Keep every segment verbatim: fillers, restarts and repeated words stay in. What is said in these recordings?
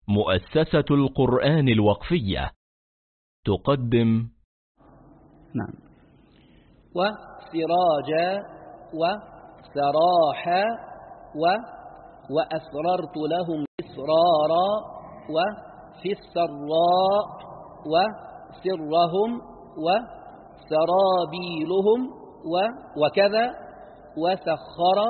مؤسسة القرآن الوقفية تقدم نعم وسراجا وسراحا و وأسررت لهم إسرارا وفي السراء وسرهم وسرابيلهم وكذا وسخر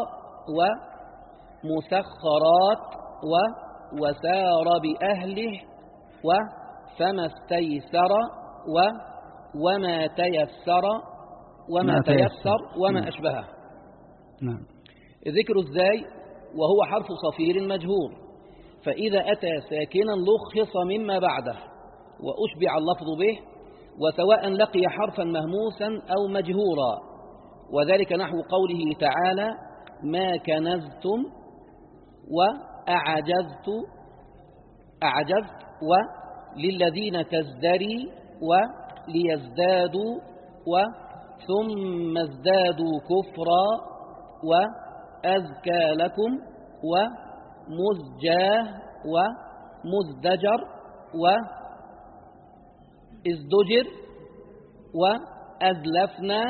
ومسخرات وسار بأهله وفما استيسر وما تيسر وما تيسر وما أشبهه. نعم. ذكر الزاي وهو حرف صفير مجهور، فإذا أتى ساكنا لخص مما بعده وأشبع اللفظ به، وسواء لقي حرفا مهموسا أو مجهورا، وذلك نحو قوله تعالى ما كنزتم وأعجزت أعجزت وللذين تزدري وليزدادوا وثم ازدادوا كفرا وأزكى لكم ومزجاه ومزدجر وازدجر وأزلفنا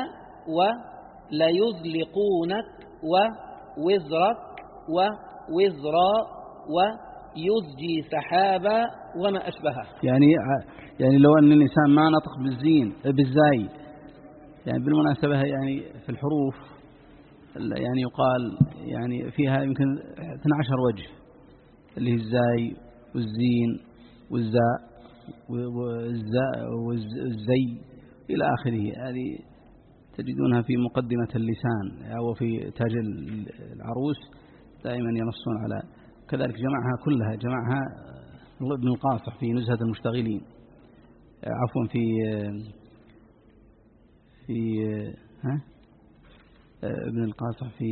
وليزلقونك ووزرك ووزرا ويزجي سحابا وما أشبهه. يعني يعني لو أن الإنسان ما نطق بالزين بالزاي، يعني بالمناسبة يعني في الحروف يعني يقال يعني فيها يمكن اثنا عشر وجه، اللي هي الزاي والزين والزاء والزاء والزي إلى آخره. هذه تجدونها في مقدمة اللسان أو في تاج العروس، دائما ينصون على كذلك. جمعها كلها جمعها ابن القاصح في نزهة المشتغلين، عفوا في في ها ابن القاصح في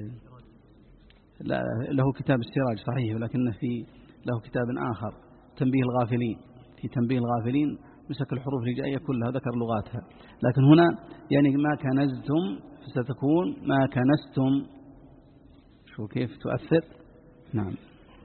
لا له كتاب السراج صحيح، ولكنه في له كتاب آخر تنبيه الغافلين. في تنبيه الغافلين مسك الحروف الهجائية كلها ذكر لغاتها، لكن هنا يعني ما كنزتم ستكون ما كنستم. شو كيف تؤثر؟ نعم.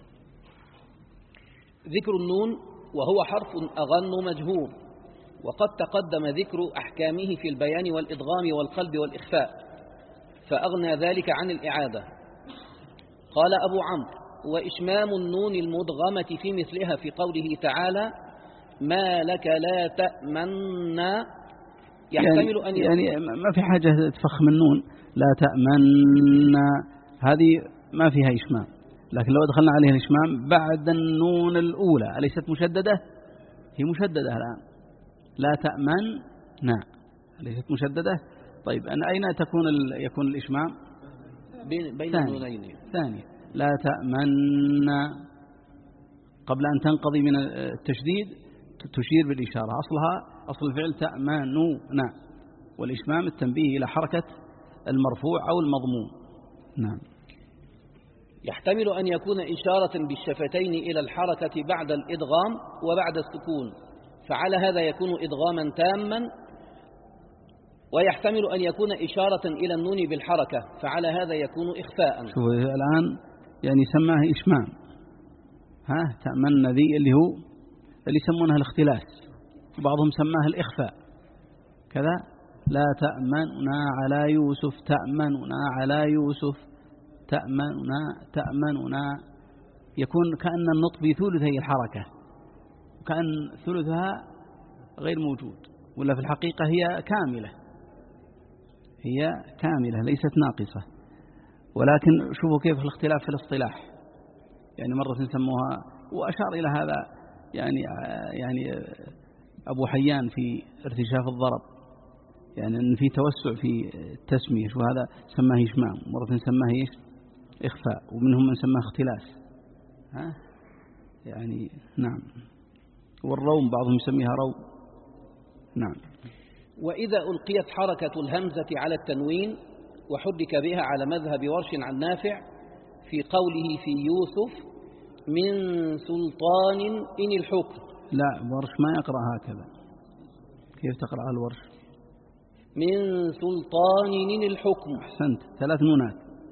ذكر النون وهو حرف أغن مجهور، وقد تقدم ذكر أحكامه في البيان والإدغام والقلب والإخفاء، فأغنى ذلك عن الإعادة. قال أبو عمرو وإشمام النون المدغمة في مثلها في قوله تعالى ما لك لا تأمن، يحتمل أن يعني, يعني ما في حاجة تفخم النون لا تأمن، هذه ما فيها إشمام، لكن لو دخلنا عليها الإشمام بعد النون الأولى أليست مشددة؟ هي مشددة الآن. لا تأمن نعم أليست مشددة؟ طيب أن أين تكون يكون الإشمام؟ بين بين النونين. ثانية لا تأمن قبل أن تنقضي من التشديد تشير بالإشارة، أصلها أصل الفعل تأمنوا نعم، والإشمام التنبيه إلى حركة المرفوع أو المضموم. نعم. يحتمل أن يكون إشارة بالشفتين إلى الحركة بعد الإدغام وبعد السكون، فعلى هذا يكون إدغاما تاما، ويحتمل أن يكون إشارة إلى النون بالحركة، فعلى هذا يكون إخفاء. شوف الآن يعني سماه إشمام، ها تأمن ذي اللي هو اللي يسمونها الاختلاس، وبعضهم سماه الإخفاء كذا. لا تأمننا على يوسف تأمننا على يوسف تأمننا تأمننا، يكون كأن النطق بثلثي الحركة، وكأن ثلثها غير موجود، ولا في الحقيقة هي كاملة، هي كاملة ليست ناقصة. ولكن شوفوا كيف الاختلاف في الاصطلاح، يعني مرة سموها، وأشار إلى هذا يعني يعني أبو حيان في ارتجاف الضرب، يعني أن في توسع في التسمية، وهذا سماه إشمام، مرة سماه إيش إخفاء، ومنهم من سماه اختلاس. ها يعني نعم. والروم بعضهم يسميها رو. نعم. وإذا ألقيت حركة الهمزة على التنوين وحرك بها على مذهب ورش عن نافع في قوله في يوسف من سلطان إن الحكم. لا ورش ما يقرأ هكذا. كيف تقرأ الورش؟ من سلطان إن الحكم. أحسنت، ثلاث نونات.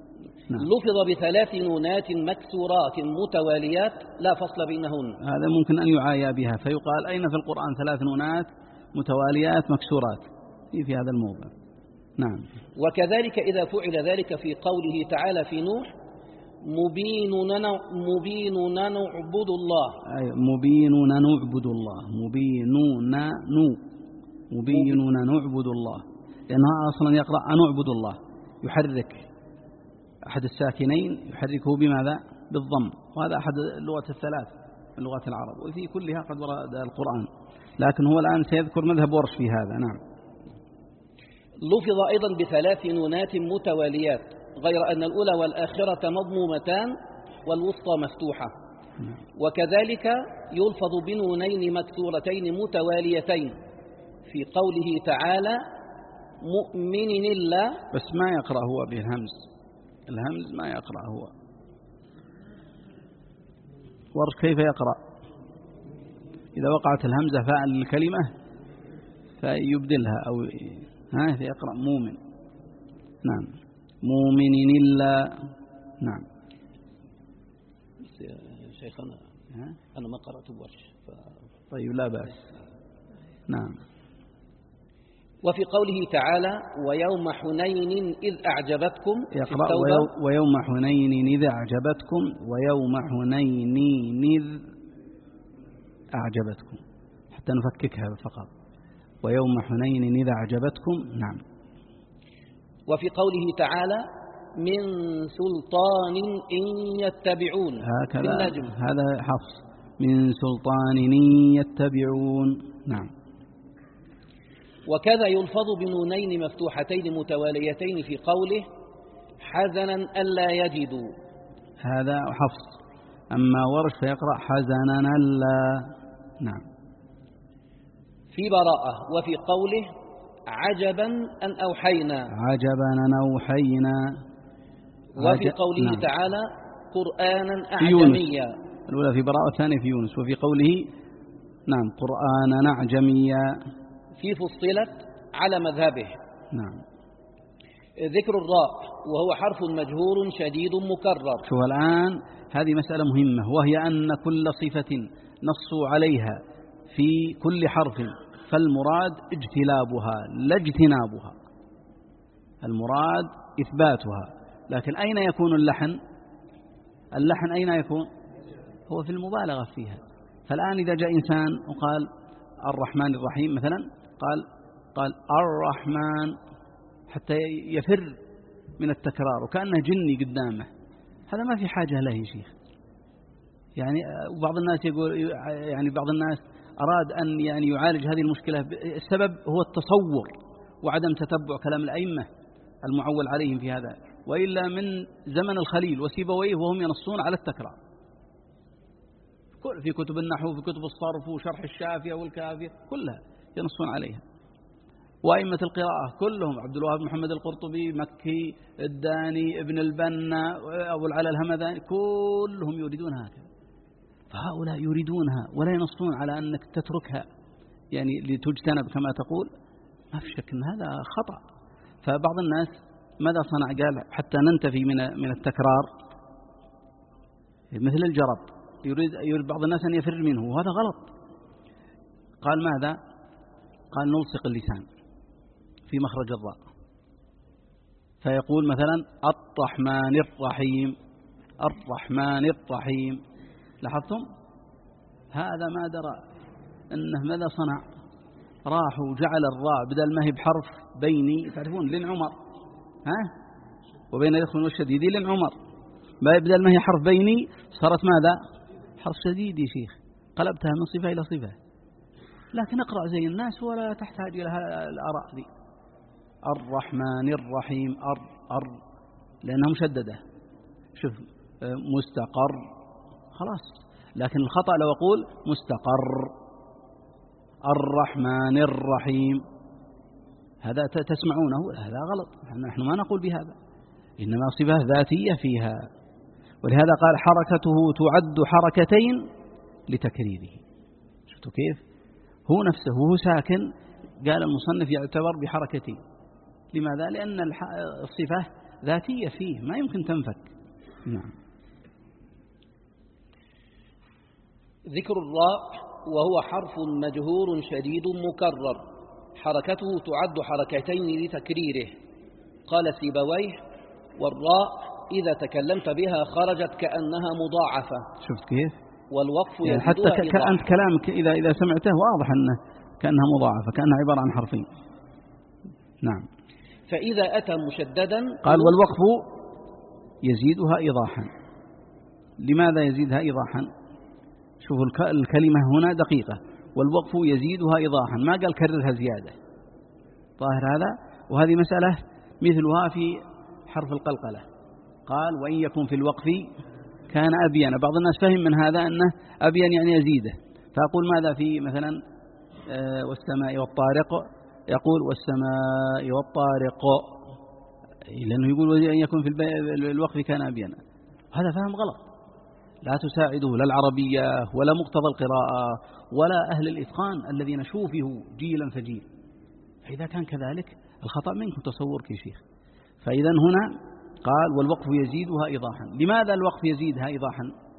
نعم. لفظ بثلاث نونات مكسورات متواليات لا فصل بينهن. هذا ممكن أن يعايا بها فيقال أين في القرآن ثلاث نونات متواليات مكسورات في, في هذا الموضع. نعم. وكذلك إذا فعل ذلك في قوله تعالى في نوح مبيننا مبيننا نعبد الله. أي مبيننا نعبد الله مبيننا نو مبيننا نعبد الله لأنها أصلا يقرأ نعبد الله يحرك أحد الساكنين يحركه بماذا؟ بالضم وهذا أحد اللغة الثلاث من لغات العرب وفي كلها قد ورد القرآن لكن هو الآن سيذكر مذهب ورش في هذا. نعم. لفظ أيضا بثلاث نونات متواليات غير أن الأولى والآخرة مضمومتان والوسطى مفتوحة. وكذلك يلفظ بنونين مكسورتين متواليتين في قوله تعالى مؤمن الله. بس ما يقرأ هو بالهمز الهمز ما يقرأ هو ورش كيف يقرأ إذا وقعت الهمزة فاعل الكلمة فيبدلها أو ها يقرأ مؤمن. نعم مؤمن إلا. نعم. شيخنا أنا ما قرأت بورش ف... طيب لا بأس. نعم. وفي قوله تعالى ويوم حنين إذ أعجبتكم يقرأ ويو ويوم حنين إذ أعجبتكم ويوم حنين إذ أعجبتكم حتى نفككها فقط ويوم حنين إذ أعجبتكم. نعم. وفي قوله تعالى من سلطان إن يتبعون هكذا هذا حفص من سلطان إن يتبعون. نعم. وكذا يلفظ بنونين مفتوحتين متواليتين في قوله حزنا ألا يجدوا. هذا حفص. أما ورش فيقرأ حزنا ألا. نعم. في براءة وفي قوله عجبا أن أوحينا. عجبا أن أوحينا. وفي قوله نعم. تعالى قرآنا أعجميا. الأولى في براءة والثانية في يونس. وفي قوله نعم قرآنا أعجميا في فصلت على مذهبه. نعم. ذكر الراء وهو حرف مجهور شديد مكرر. شوف الآن هذه مسألة مهمة وهي أن كل صفة نصوا عليها في كل حرف فالمراد اجتلابها لا اجتنابها. المراد إثباتها لكن أين يكون اللحن؟ اللحن أين يكون؟ هو في المبالغة فيها. فالآن إذا جاء إنسان وقال الرحمن الرحيم مثلا قال قال الرحمن حتى يفر من التكرار وكأنه جني قدامه هذا ما في حاجة له يا شيخ. يعني وبعض الناس يقول يعني بعض الناس أراد أن يعني يعالج هذه المشكلة. السبب هو التصور وعدم تتبع كلام الأئمة المعول عليهم في هذا وإلا من زمن الخليل وسيبويه وهم ينصون على التكرار في كتب النحو في كتب الصرف وشرح الشافية والكافية كلها ينصون عليها. وأئمة القراءة كلهم عبد الوهاب محمد القرطبي مكي الداني ابن البنا أبو العلا الهمذاني كلهم يريدون هكذا. فهؤلاء يريدونها ولا ينصون على أنك تتركها يعني لتجتنب كما تقول. ما في شك أن هذا خطأ. فبعض الناس ماذا صنع؟ قال حتى ننتفي من من التكرار مثل الجرب يريد يريد بعض الناس أن يفر منه وهذا غلط. قال ماذا؟ قال نلصق اللسان في مخرج الراء فيقول مثلا الرحمن الرحيم الرحمن الرحيم. لاحظتم؟ هذا ما درى أنه ماذا صنع؟ راح وجعل الراء بدل ما هي بحرف بيني تعرفون لين عمر ها وبين الإخوان والشديد لين عمر بدل ما هي حرف بيني صارت ماذا؟ حرف شديد يا شيخ. قلبتها من صفة إلى صفة. لكن اقرأ زي الناس ولا تحتاج إلى الآراء دي. الرحمن الرحيم أر أر لأنها مشددة. شوف مستقر خلاص. لكن الخطأ لو أقول مستقر الرحمن الرحيم هذا تسمعونه هذا غلط. نحن ما نقول بهذا إنما صفة ذاتية فيها. ولهذا قال حركته تعد حركتين لتكريره. شفتوا كيف هو نفسه هو ساكن قال المصنف يعتبر بحركتين. لماذا؟ لأن الصفة ذاتية فيه ما يمكن تنفك. نعم. ذكر الراء وهو حرف مجهور شديد مكرر، حركته تعد حركتين لتكريره. قال سيبويه: والراء إذا تكلمت بها خرجت كأنها مضاعفة. شفت كيف؟ والوقف يعني حتى كأنت كلامك إذا إذا سمعته واضح أنه كأنها مضاعفة، كأنها عبارة عن حرفين. نعم. فإذا أتى مشددا قال: والوقف يزيدها إيضاحا. لماذا يزيدها إيضاحا؟ شوفوا الكلمة هنا دقيقة، والوقف يزيدها إيضاحا، ما قال كررها زيادة. ظاهر هذا. وهذه مسألة مثلها في حرف القلقلة، قال: وإن يكن في الوقف كان أبين. بعض الناس فهم من هذا أنه أبين يعني يزيده، فأقول ماذا في مثلا آه والسماء والطارق، يقول: والسماء والطارق، لأنه يقول أن يكون في الوقف كان أبين. هذا فهم غلط، لا تساعده لا العربية ولا مقتضى القراءة ولا أهل الإتقان الذين شوفه جيلا فجيل. فإذا كان كذلك الخطأ منكم تصورك يا شيخ. فإذا هنا قال: والوقف يزيدها إيضاحا. لماذا الوقف يزيدها إيضاحا؟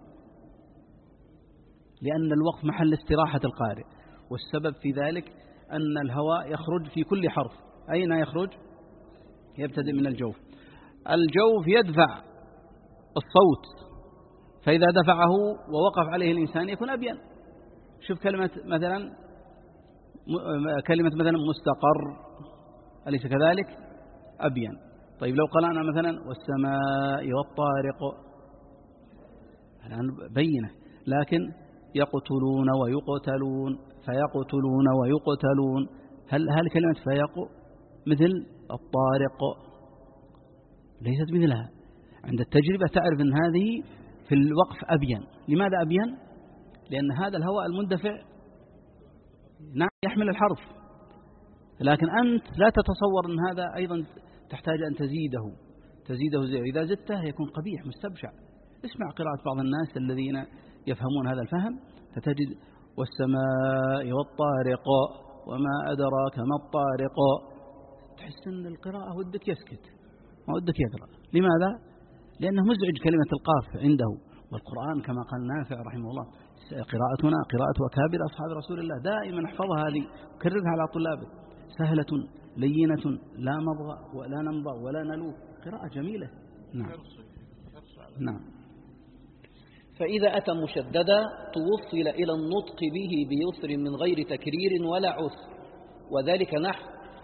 لأن الوقف محل استراحة القارئ، والسبب في ذلك أن الهواء يخرج في كل حرف. أين يخرج؟ يبتدئ من الجوف. الجوف يدفع الصوت، فإذا دفعه ووقف عليه الإنسان يكون أبين. شوف كلمة مثلا كلمة مثلا مستقر، أليس كذلك؟ أبين. طيب لو قرأنا مثلا والسماء والطارق، الآن بينه، لكن يقتلون ويقتلون، فيقتلون ويقتلون، هل هل كلمة فيق مثل الطارق؟ ليست مثلها. عند التجربة تعرف أن هذه في الوقف أبين. لماذا أبين؟ لأن هذا الهواء المندفع نعم يحمل الحرف، لكن أنت لا تتصور أن هذا أيضا تحتاج أن تزيده تزيده زي. إذا زدته يكون قبيح مستبشع. اسمع قراءة بعض الناس الذين يفهمون هذا الفهم، فتجد والسماء والطارق وما أدراك ما الطارق، تحس أن القراءة ودك يسكت ما ودك يقرأ. لماذا؟ لأنه مزعج كلمة القاف عنده. والقرآن كما قال نافع رحمه الله: قراءتنا قراءة أكابر أصحاب رسول الله. دائما احفظها هذه وكررها على طلابك. سهلة لينة لا مضغ ولا نمضغ ولا نلوف، قراءة جميلة. نعم. نعم. فإذا أتى مشددا توصل إلى النطق به بيسر من غير تكرير ولا عسر، وذلك نحو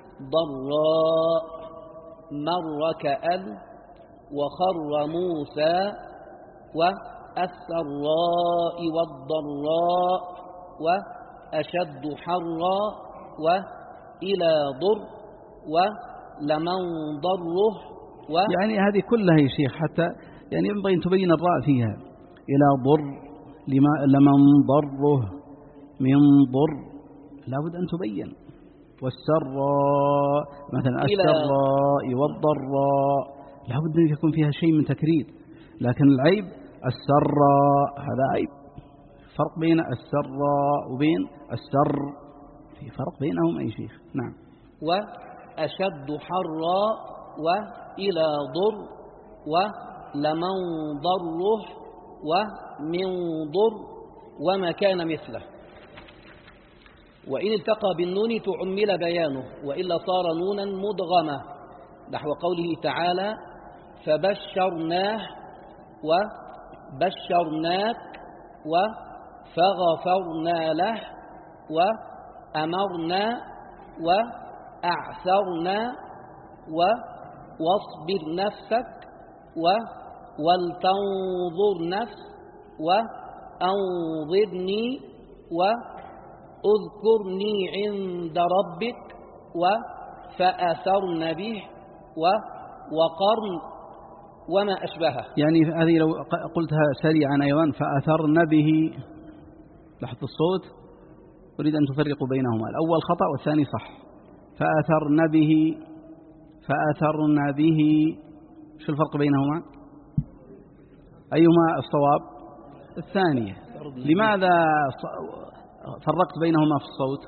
ضراء، مر كأن، وخر موسى، والسراء والضراء، وأشد حرا، وإلى ضر، ولمن ضره و يعني هذه كلها يا شيخ، حتى يعني ينبغي أن تبين الراء فيها. إلى ضر، لمن ضره، من ضر، لابد أن تبين. والسراء مثلا السراء والضراء لابد أن يكون فيها شيء من تكرير. لكن العيب السراء، هذا عيب. فرق بين السراء وبين السر، في فرق بينهم أي شيخ. نعم. وأشد حرا، وإلى ضر، ولمن ضره، ومن ضر، وما كان مثله. وإن التقى بالنون تعمل بيانه، وإلا صار نونا مدغمة، نحو قوله تعالى: فبشرناه وبشرناك وفغفرنا له وأمرنا وأعثرنا واصبر نفسك ولتنظر نفس وأنظرني وأذكرني عند ربك وفأثرن به وقرن وما أشبهه. يعني هذه لو قلتها سريعا أيضا: فأثرن به، لاحظ الصوت، أريد أن تفرقوا بينهما، الأول خطأ والثاني صح. فأثرن به، فأثرن به، شو الفرق بينهما؟ أيهما الصواب؟ الثانية. لماذا فرقت بينهما في الصوت؟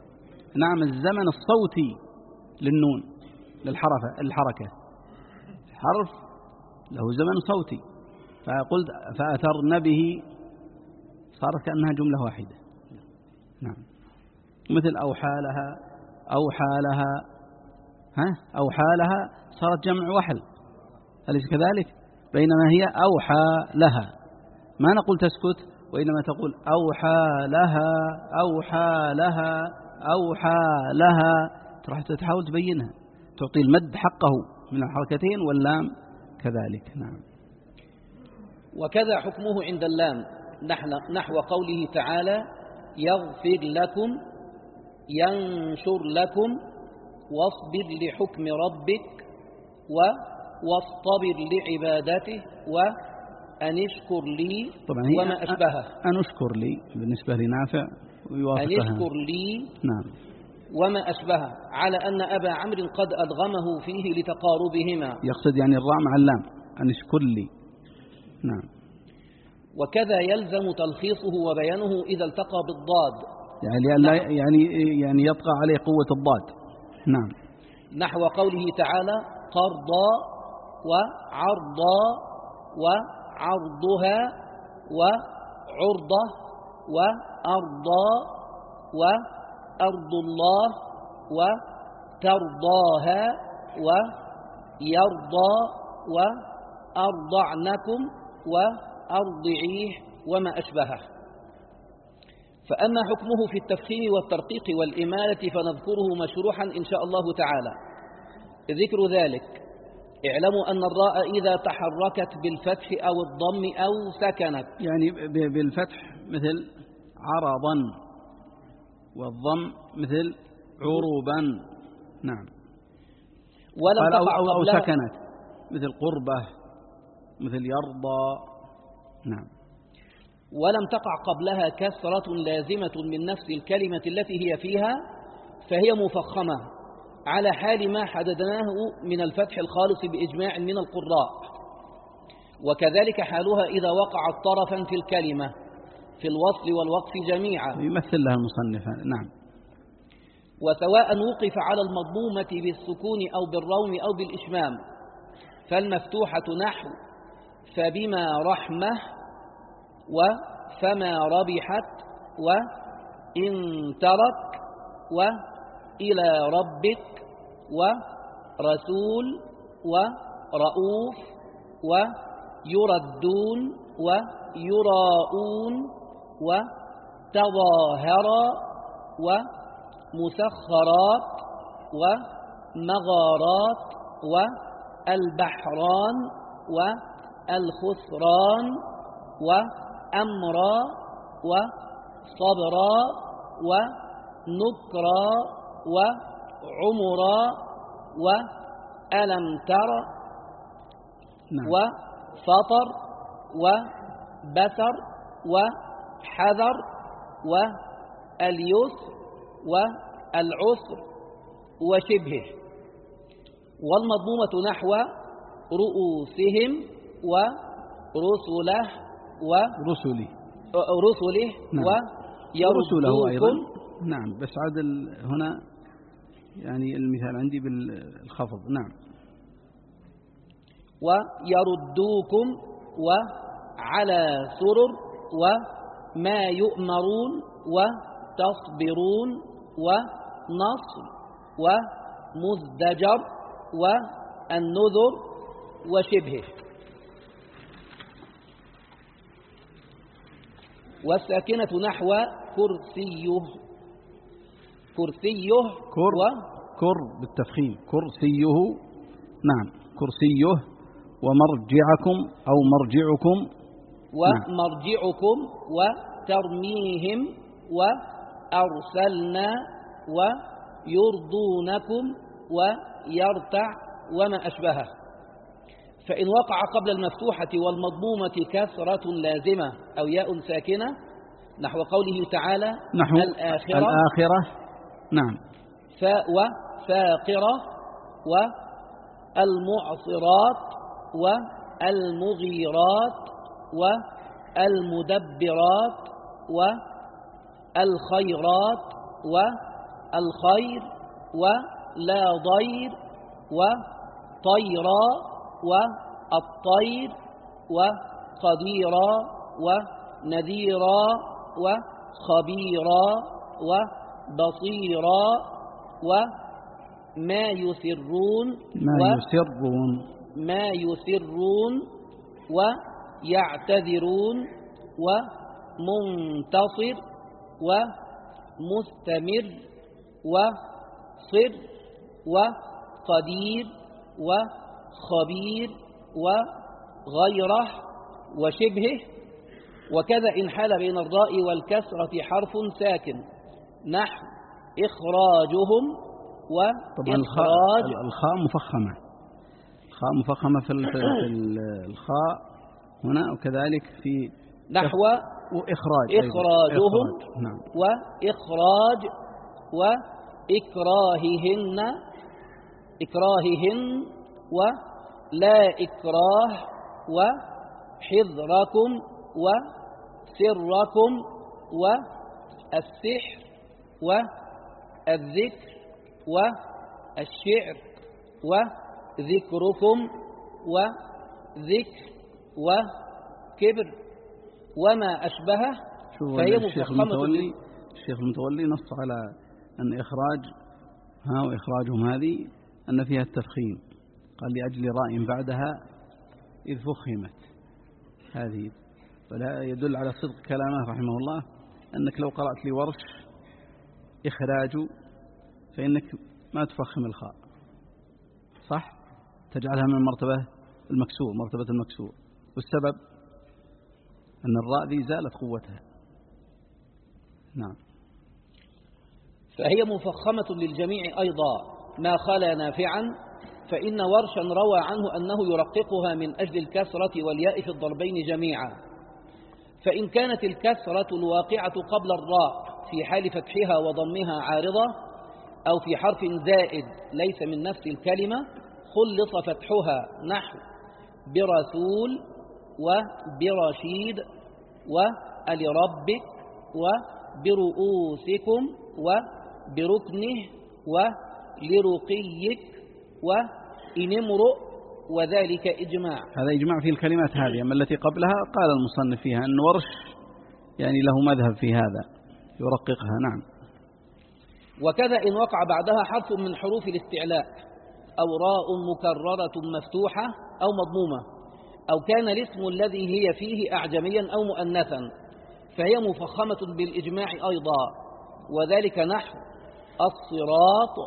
نعم، الزمن الصوتي للنون للحركة الحركة حرف له زمن صوتي، فقلت فأثرن به صارت كأنها جملة واحدة. نعم. مثل أوحى لها، أوحى لها، ها أوحى لها صارت جمع وحل، أليس كذلك؟ بينما هي أوحى لها، ما نقول تسكت، وإنما تقول أوحى لها، أوحى لها، أوحى لها، تروح تحاول تبينها، تعطي المد حقه من الحركتين واللام كذلك. نعم. وكذا حكمه عند اللام نحو قوله تعالى يغفر لكم، ينشر لكم، واصبر لحكم ربك، واصطبر لعبادته، وأن اشكر لي، وما أشبهه. أن اشكر لي بالنسبة لنافع ويوافقها. أن اشكر لي، نعم، وما أشبهه، على أن أبا عمرو قد أدغمه فيه لتقاربهما. يقصد يعني الراء مع اللام، أن اشكر لي. نعم. وكذا يلزم تلخيصه وبيانه إذا التقى بالضاد، يعني لا يعني يعني يبقى عليه قوة الضاد. نعم. نحو قوله تعالى قرضا وعرضا وعرضها وعرضة وأرضا وأرض الله وترضاها ويرضى وأرضعنكم وأرضعيه وما أشبهه. فأما حكمه في التفخيم والترقيق والإمالة فنذكره مشروحا إن شاء الله تعالى. ذكر ذلك: اعلموا أن الراء إذا تحركت بالفتح أو الضم أو سكنت، يعني بالفتح مثل عرضا، والضم مثل عروبا. نعم. ولم تقع أو, أو قبلها سكنت مثل قربة، مثل يرضى. نعم. ولم تقع قبلها كسرة لازمة من نفس الكلمة التي هي فيها فهي مفخمة على حال ما حددناه من الفتح الخالص بإجماع من القراء. وكذلك حالها إذا وقعت طرفا في الكلمة في الوصل والوقف جميعا، يمثل لها المصنف. نعم. وسواء وقف على المضمومة بالسكون أو بالروم أو بالإشمام، فالمفتوحة نحو فبما رحمة وفما ربحت وإن ترك وإلى ربك ورسول ورؤوف ويردون ويراؤون وتظاهرا ومسخرات ومغارات والبحران والخسران وأمرا وصبرا ونكرا وعمرا وألم تر وفطر وبتر وحذر واليسر والعسر وشبهه. والمضمومة نحو رؤوسهم ورسله ورسله رسله نعم. ورسله أيضا. نعم. بس عاد هنا يعني المثال عندي بالخفض. نعم. ويردوكم وعلى سرر وما يؤمرون وتصبرون ونصر ومزدجر والنذر وشبهه. والساكنة نحو كرسيه كرسيه كر و كر بالتفخيم كرسيه. نعم. كرسيه ومرجعكم أو مرجعكم ومرجعكم وترميهم وأرسلنا ويرضونكم ويرتع وما أشبهه. فإن وقع قبل المفتوحة والمضمومة كسرة لازمة أو ياء ساكنة نحو قوله تعالى نحو الآخرة, الآخرة. نعم. فاء وفاقرة والمعصرات والمغيرات والمدبرات والخيرات والخير ولا ضير وطيرا والطير وقديرا ونذيرا وخبيرا وبصيرا وما يسرون ما يسرون ما يسرون ويعتذرون ومنتصر ومستمر وصر وقدير وخبير وغيره وشبهه. وكذا إن حال بين الراء والكسرة حرف ساكن نحو إخراجهم وإخراج. الخاء مفخمة، الخاء مفخمة في الخاء هنا، وكذلك في نحو وإخراج إخراجهم إخراج. نعم. وإخراج وإكراههن إكراههن ولا إكراه وحذركم وسركم والسحر والذكر والشعر وذكركم وذكر وكبر وما أشبهه. فهي الشيخ المتولي الشيخ المتولي نص على أن إخراج ها وإخراجهم هذه أن فيها التفخيم، قال لأجل راء بعدها إذ فخمت هذه، فلا يدل على صدق كلامه رحمه الله أنك لو قرأت لي ورش إخراج فإنك ما تفخم الخاء، صح، تجعلها من مرتبة المكسور مرتبة المكسور، والسبب أن الراء ذي زالت قوتها. نعم. فهي مفخمة للجميع أيضا ما خلا نافعا، فإن ورشا روى عنه أنه يرققها من أجل الكسرة والياء في الضربين جميعا. فإن كانت الكسرة الواقعة قبل الراء في حال فتحها وضمها عارضة أو في حرف زائد ليس من نفس الكلمة خلص فتحها نحو برسول وبرشيد ولربك وبرؤوسكم وبركنه ولرقيك وإن امرؤ، وذلك إجماع. هذا إجماع في الكلمات هذه. أما التي قبلها قال المصنف فيها أن ورش يعني له مذهب في هذا يرققها. نعم. وكذا إن وقع بعدها حرف من حروف الاستعلاء أو راء مكررة مفتوحة أو مضمومة أو كان الاسم الذي هي فيه أعجميا أو مؤنثا فهي مفخمة بالإجماع أيضا، وذلك نحو الصراط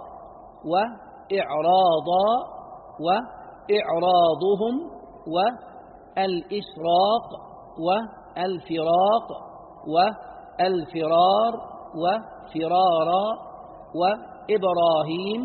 وإعراضا وإعراضهم والإشراق والفراق والفرار وفرارا وإبراهيم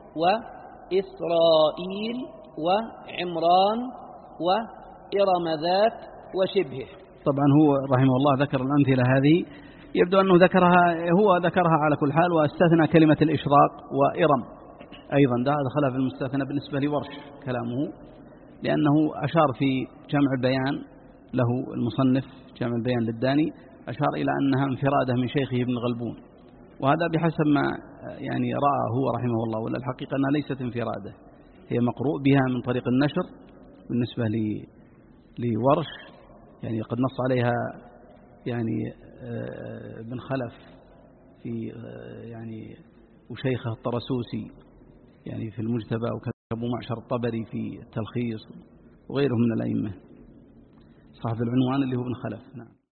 وإسرائيل وعمران وإرم ذات وشبهه. طبعا هو رحمه الله ذكر الأمثلة هذه، يبدو أنه ذكرها هو ذكرها على كل حال، واستثنى كلمة الإشراق وإرم أيضا، ده دخلها في المستثنى بالنسبة لورش كلامه، لأنه أشار في جمع البيان له المصنف جمع البيان للداني، أشار إلى أنها انفرادة من شيخه ابن غلبون، وهذا بحسب ما يعني رأى هو رحمه الله، ولا الحقيقة أنها ليست انفرادة، هي مقروء بها من طريق النشر بالنسبة لورش، يعني قد نص عليها يعني ابن خلف في يعني وشيخه الطرسوسي يعني في المجتبى، وكتب معشر الطبري في التلخيص، وغيره من الأئمة صاحب العنوان اللي هو ابن خلف. نعم.